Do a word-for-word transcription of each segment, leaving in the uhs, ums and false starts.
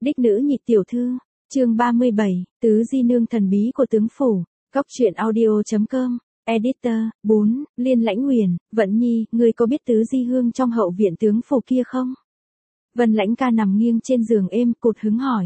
Đích nữ nhị tiểu thư, chương ba mươi bảy, tứ di nương thần bí của tướng phủ, góc truyện audio.com, editor, bốn, Liên Lãnh Huyền, Vận Nhi, ngươi có biết tứ di hương trong hậu viện tướng phủ kia không? Vân Lãnh ca nằm nghiêng trên giường êm, cụt hứng hỏi.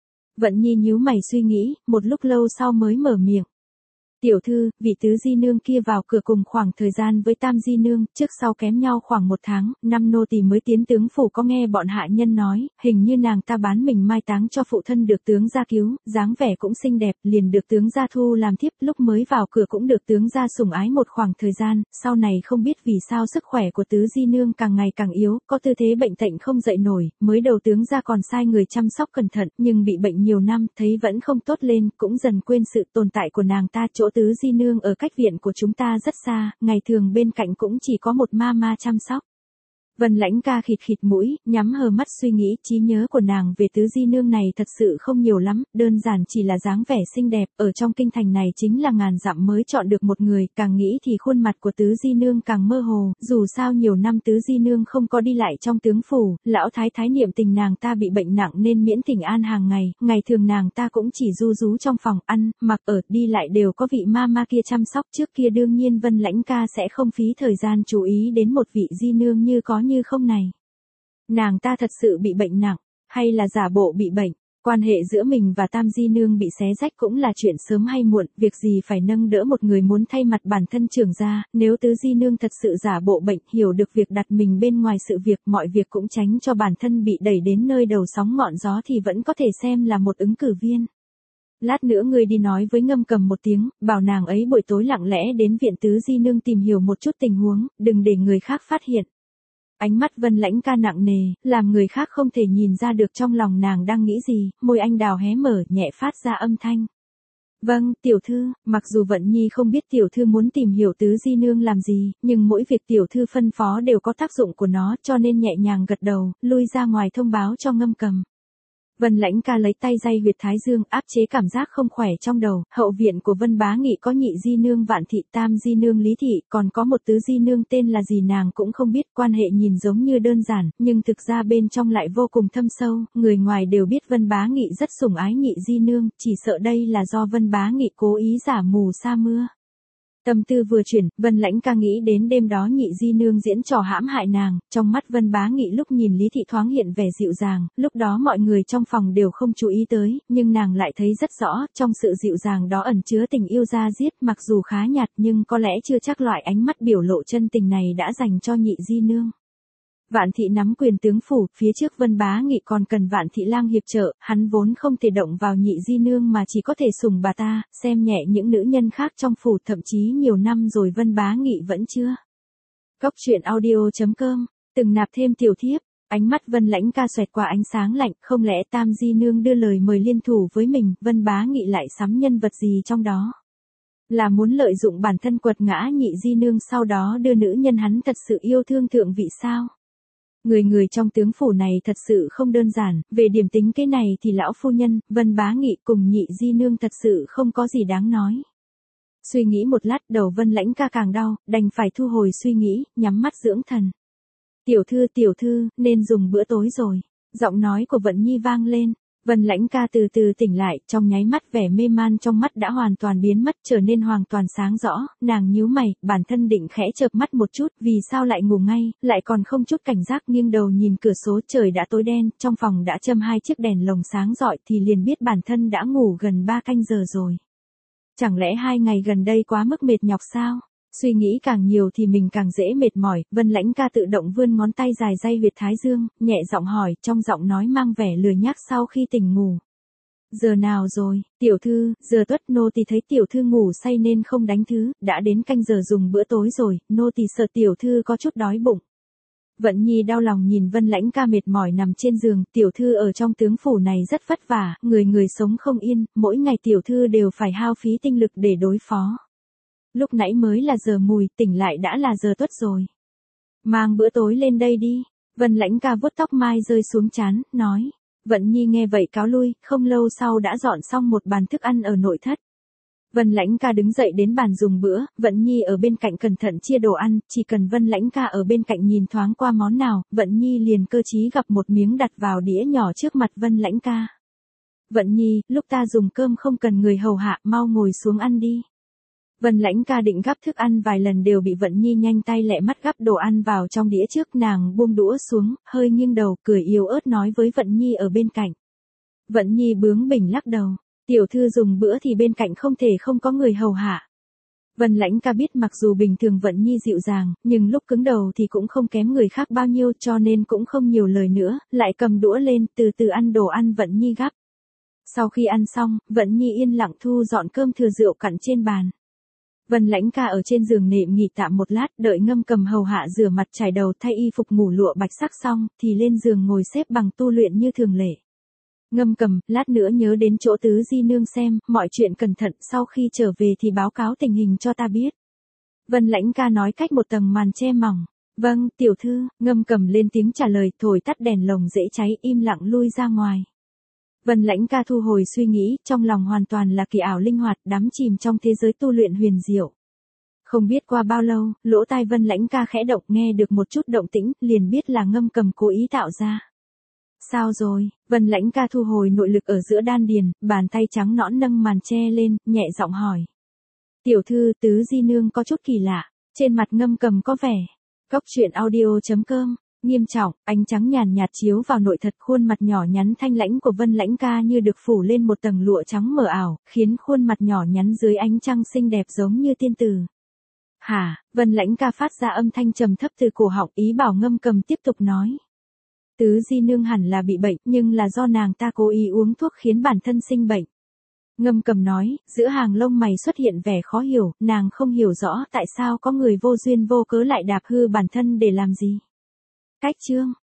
Vận Nhi nhíu mày suy nghĩ, một lúc lâu sau mới mở miệng. Tiểu thư, vị tứ di nương kia vào cửa cùng khoảng thời gian với tam di nương, trước sau kém nhau khoảng một tháng, năm nô tỳ mới tiến tướng phủ có nghe bọn hạ nhân nói, hình như nàng ta bán mình mai táng cho phụ thân được tướng gia cứu, dáng vẻ cũng xinh đẹp, liền được tướng gia thu làm thiếp, lúc mới vào cửa cũng được tướng gia sủng ái một khoảng thời gian, sau này không biết vì sao sức khỏe của tứ di nương càng ngày càng yếu, có tư thế bệnh tệnh không dậy nổi, mới đầu tướng gia còn sai người chăm sóc cẩn thận, nhưng bị bệnh nhiều năm, thấy vẫn không tốt lên, cũng dần quên sự tồn tại của nàng ta. Chỗ tứ di nương ở cách viện của chúng ta rất xa, ngày thường bên cạnh cũng chỉ có một ma ma chăm sóc. Vân Lãnh ca khịt khịt mũi, nhắm hờ mắt suy nghĩ, trí nhớ của nàng về tứ di nương này thật sự không nhiều lắm, đơn giản chỉ là dáng vẻ xinh đẹp, ở trong kinh thành này chính là ngàn dặm mới chọn được một người, càng nghĩ thì khuôn mặt của tứ di nương càng mơ hồ, dù sao nhiều năm tứ di nương không có đi lại trong tướng phủ, lão thái thái niệm tình nàng ta bị bệnh nặng nên miễn tình an hàng ngày, ngày thường nàng ta cũng chỉ ru rú trong phòng ăn, mặc ở, đi lại đều có vị ma ma kia chăm sóc, trước kia đương nhiên Vân Lãnh ca sẽ không phí thời gian chú ý đến một vị di nương như có như không này. Nàng ta thật sự bị bệnh nặng, hay là giả bộ bị bệnh, quan hệ giữa mình và tam di nương bị xé rách cũng là chuyện sớm hay muộn, việc gì phải nâng đỡ một người muốn thay mặt bản thân trưởng ra, nếu tứ di nương thật sự giả bộ bệnh, hiểu được việc đặt mình bên ngoài sự việc, mọi việc cũng tránh cho bản thân bị đẩy đến nơi đầu sóng ngọn gió thì vẫn có thể xem là một ứng cử viên. Lát nữa ngươi đi nói với Ngâm Cầm một tiếng, bảo nàng ấy buổi tối lặng lẽ đến viện tứ di nương tìm hiểu một chút tình huống, đừng để người khác phát hiện. Ánh mắt Vân Lãnh ca nặng nề, làm người khác không thể nhìn ra được trong lòng nàng đang nghĩ gì, môi anh đào hé mở, nhẹ phát ra âm thanh. Vâng, tiểu thư, mặc dù Vận Nhi không biết tiểu thư muốn tìm hiểu tứ di nương làm gì, nhưng mỗi việc tiểu thư phân phó đều có tác dụng của nó, cho nên nhẹ nhàng gật đầu, lui ra ngoài thông báo cho Ngâm Cầm. Vân Lãnh ca lấy tay day huyệt thái dương, áp chế cảm giác không khỏe trong đầu, hậu viện của Vân Bá Nghị có nhị di nương Vạn Thị, tam di nương Lý Thị, còn có một tứ di nương tên là gì nàng cũng không biết, quan hệ nhìn giống như đơn giản, nhưng thực ra bên trong lại vô cùng thâm sâu, người ngoài đều biết Vân Bá Nghị rất sủng ái nhị di nương, chỉ sợ đây là do Vân Bá Nghị cố ý giả mù sa mưa. Tâm tư vừa chuyển, Vân Lãnh ca nghĩ đến đêm đó nhị di nương diễn trò hãm hại nàng, trong mắt Vân Bá Nghị lúc nhìn Lý Thị thoáng hiện vẻ dịu dàng, lúc đó mọi người trong phòng đều không chú ý tới, nhưng nàng lại thấy rất rõ, trong sự dịu dàng đó ẩn chứa tình yêu da diết, mặc dù khá nhạt nhưng có lẽ chưa chắc loại ánh mắt biểu lộ chân tình này đã dành cho nhị di nương. Vạn Thị nắm quyền tướng phủ, phía trước Vân Bá Nghị còn cần Vạn Thị lang hiệp trợ, hắn vốn không thể động vào nhị di nương mà chỉ có thể sủng bà ta, xem nhẹ những nữ nhân khác trong phủ, thậm chí nhiều năm rồi Vân Bá Nghị vẫn chưa. Góc truyện audio.com, từng nạp thêm tiểu thiếp, ánh mắt Vân Lãnh ca xoẹt qua ánh sáng lạnh, không lẽ tam di nương đưa lời mời liên thủ với mình, Vân Bá Nghị lại sắm nhân vật gì trong đó? Là muốn lợi dụng bản thân quật ngã nhị di nương sau đó đưa nữ nhân hắn thật sự yêu thương thượng vị sao? Người người trong tướng phủ này thật sự không đơn giản, về điểm tính cái này thì lão phu nhân, Vân Bá Nghị cùng nhị di nương thật sự không có gì đáng nói. Suy nghĩ một lát đầu Vân Lãnh ca càng đau, đành phải thu hồi suy nghĩ, nhắm mắt dưỡng thần. Tiểu thư tiểu thư, nên dùng bữa tối rồi. Giọng nói của Vận Nhi vang lên. Vân Lãnh ca từ từ tỉnh lại, trong nháy mắt vẻ mê man trong mắt đã hoàn toàn biến mất, trở nên hoàn toàn sáng rõ, nàng nhíu mày, bản thân định khẽ chợp mắt một chút, vì sao lại ngủ ngay, lại còn không chút cảnh giác, nghiêng đầu nhìn cửa sổ, trời đã tối đen, trong phòng đã châm hai chiếc đèn lồng sáng rọi thì liền biết bản thân đã ngủ gần ba canh giờ rồi. Chẳng lẽ hai ngày gần đây quá mức mệt nhọc sao? Suy nghĩ càng nhiều thì mình càng dễ mệt mỏi, Vân Lãnh ca tự động vươn ngón tay dài day huyệt thái dương, nhẹ giọng hỏi, trong giọng nói mang vẻ lười nhác sau khi tỉnh ngủ. Giờ nào rồi, tiểu thư, giờ tuất, nô tỳ thấy tiểu thư ngủ say nên không đánh thứ, đã đến canh giờ dùng bữa tối rồi, nô tỳ sợ tiểu thư có chút đói bụng. Vận Nhi đau lòng nhìn Vân Lãnh ca mệt mỏi nằm trên giường, tiểu thư ở trong tướng phủ này rất vất vả, người người sống không yên, mỗi ngày tiểu thư đều phải hao phí tinh lực để đối phó. Lúc nãy mới là giờ mùi, tỉnh lại đã là giờ tuất rồi. Mang bữa tối lên đây đi. Vân Lãnh ca vuốt tóc mai rơi xuống trán, nói. Vận Nhi nghe vậy cáo lui, không lâu sau đã dọn xong một bàn thức ăn ở nội thất. Vân Lãnh Ca đứng dậy đến bàn dùng bữa, Vận Nhi ở bên cạnh cẩn thận chia đồ ăn, chỉ cần Vân Lãnh Ca ở bên cạnh nhìn thoáng qua món nào, Vận Nhi liền cơ trí gặp một miếng đặt vào đĩa nhỏ trước mặt Vân Lãnh Ca. Vận Nhi, lúc ta dùng cơm không cần người hầu hạ, mau ngồi xuống ăn đi. Vân Lãnh Ca định gắp thức ăn vài lần đều bị Vận Nhi nhanh tay lẹ mắt gắp đồ ăn vào trong đĩa trước, nàng buông đũa xuống, hơi nghiêng đầu, cười yếu ớt nói với Vận Nhi ở bên cạnh. Vận Nhi bướng bỉnh lắc đầu, tiểu thư dùng bữa thì bên cạnh không thể không có người hầu hạ. Vân Lãnh Ca biết mặc dù bình thường Vận Nhi dịu dàng, nhưng lúc cứng đầu thì cũng không kém người khác bao nhiêu, cho nên cũng không nhiều lời nữa, lại cầm đũa lên, từ từ ăn đồ ăn Vận Nhi gắp. Sau khi ăn xong, Vận Nhi yên lặng thu dọn cơm thừa rượu cặn trên bàn. Vân Lãnh Ca ở trên giường nệm nghỉ tạm một lát, đợi Ngâm Cầm hầu hạ rửa mặt trải đầu thay y phục ngủ lụa bạch sắc xong, thì lên giường ngồi xếp bằng tu luyện như thường lệ. Ngâm Cầm, lát nữa nhớ đến chỗ Tứ Di Nương xem, mọi chuyện cẩn thận, sau khi trở về thì báo cáo tình hình cho ta biết. Vân Lãnh Ca nói cách một tầng màn che mỏng. Vâng, tiểu thư, Ngâm Cầm lên tiếng trả lời, thổi tắt đèn lồng dễ cháy, im lặng lui ra ngoài. Vân Lãnh Ca thu hồi suy nghĩ, trong lòng hoàn toàn là kỳ ảo linh hoạt, đắm chìm trong thế giới tu luyện huyền diệu. Không biết qua bao lâu, lỗ tai Vân Lãnh Ca khẽ động, nghe được một chút động tĩnh, liền biết là Ngâm Cầm cố ý tạo ra. Sao rồi? Vân Lãnh Ca thu hồi nội lực ở giữa đan điền, bàn tay trắng nõn nâng màn che lên, nhẹ giọng hỏi. Tiểu thư, Tứ Di Nương có chút kỳ lạ, trên mặt Ngâm Cầm có vẻ. Cóc truyện audio chấm com. Nghiêm trọng, ánh trắng nhàn nhạt chiếu vào nội thật, khuôn mặt nhỏ nhắn thanh lãnh của Vân Lãnh Ca như được phủ lên một tầng lụa trắng mờ ảo, khiến khuôn mặt nhỏ nhắn dưới ánh trăng xinh đẹp giống như tiên tử. Hả? Vân Lãnh Ca phát ra âm thanh trầm thấp từ cổ họng, ý bảo Ngâm Cầm tiếp tục nói. Tứ Di Nương hẳn là bị bệnh, nhưng là do nàng ta cố ý uống thuốc khiến bản thân sinh bệnh. Ngâm Cầm nói, giữa hàng lông mày xuất hiện vẻ khó hiểu, nàng không hiểu rõ tại sao có người vô duyên vô cớ lại đạp hư bản thân để làm gì. Cách chương